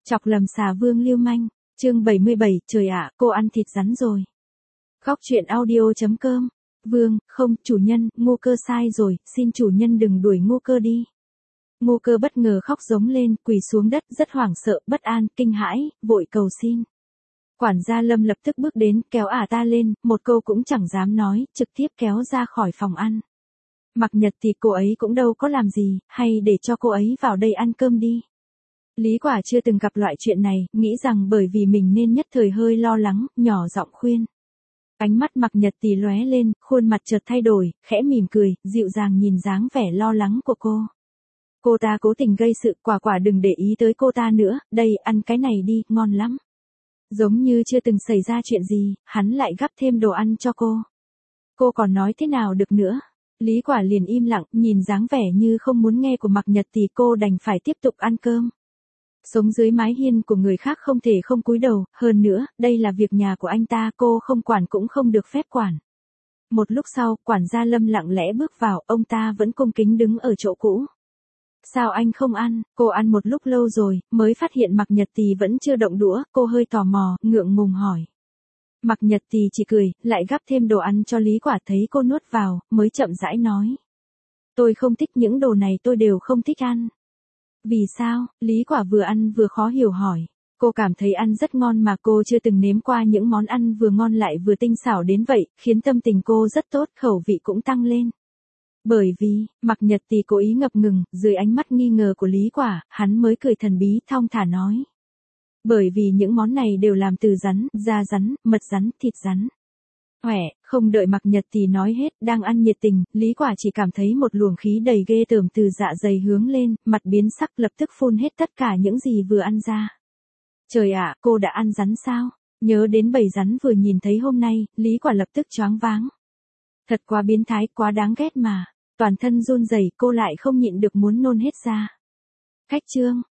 Chọc lầm xà vương lưu manh. Chương 77, trời ạ, cô ăn thịt rắn rồi. Góc truyện audio.com. Vương, không, chủ nhân, Ngô Cơ sai rồi, xin chủ nhân đừng đuổi Ngô Cơ đi. Ngô Cơ bất ngờ khóc giống lên, quỳ xuống đất, rất hoảng sợ, bất an, kinh hãi, vội cầu xin. Quản gia Lâm lập tức bước đến, kéo ta lên, một câu cũng chẳng dám nói, trực tiếp kéo ra khỏi phòng ăn. Mặc Nhật thì cô ấy cũng đâu có làm gì, hay để cho cô ấy vào đây ăn cơm đi. Lý Quả chưa từng gặp loại chuyện này, nghĩ rằng bởi vì mình nên nhất thời hơi lo lắng, nhỏ giọng khuyên. Ánh mắt Mặc Nhật Tì lóe lên, khuôn mặt chợt thay đổi, khẽ mỉm cười, dịu dàng nhìn dáng vẻ lo lắng của cô. Cô ta cố tình gây sự, quả đừng để ý tới cô ta nữa, đây, ăn cái này đi, ngon lắm. Giống như chưa từng xảy ra chuyện gì, hắn lại gắp thêm đồ ăn cho cô. Cô còn nói thế nào được nữa. Lý Quả liền im lặng, nhìn dáng vẻ như không muốn nghe của Mặc Nhật Tì, cô đành phải tiếp tục ăn cơm. Sống dưới mái hiên của người khác không thể không cúi đầu, hơn nữa, đây là việc nhà của anh ta, cô không quản cũng không được phép quản. Một lúc sau, quản gia Lâm lặng lẽ bước vào, ông ta vẫn cung kính đứng ở chỗ cũ. Sao anh không ăn? Cô ăn một lúc lâu rồi, mới phát hiện Mặc Nhật Tì vẫn chưa động đũa, cô hơi tò mò, ngượng ngùng hỏi. Mặc Nhật Tì chỉ cười, lại gắp thêm đồ ăn cho Lý Quả, thấy cô nuốt vào, mới chậm rãi nói. Tôi không thích những đồ này, tôi đều không thích ăn. Vì sao? Lý Quả vừa ăn vừa khó hiểu hỏi. Cô cảm thấy ăn rất ngon mà cô chưa từng nếm qua những món ăn vừa ngon lại vừa tinh xảo đến vậy, khiến tâm tình cô rất tốt, khẩu vị cũng tăng lên. Bởi vì, Mặc Nhật Tì cố ý ngập ngừng, dưới ánh mắt nghi ngờ của Lý Quả, hắn mới cười thần bí thong thả nói. Bởi vì những món này đều làm từ rắn, da rắn, mật rắn, thịt rắn. Không đợi Mặc Nhật Tì nói hết, đang ăn nhiệt tình, Lý Quả chỉ cảm thấy một luồng khí đầy ghê tởm từ dạ dày hướng lên, mặt biến sắc, lập tức phun hết tất cả những gì vừa ăn ra. Trời ạ, cô đã ăn rắn sao? Nhớ đến bầy rắn vừa nhìn thấy hôm nay, Lý Quả lập tức choáng váng. Thật quá biến thái, quá đáng ghét mà. Toàn thân run rẩy, cô lại không nhịn được muốn nôn hết ra. Khách trương,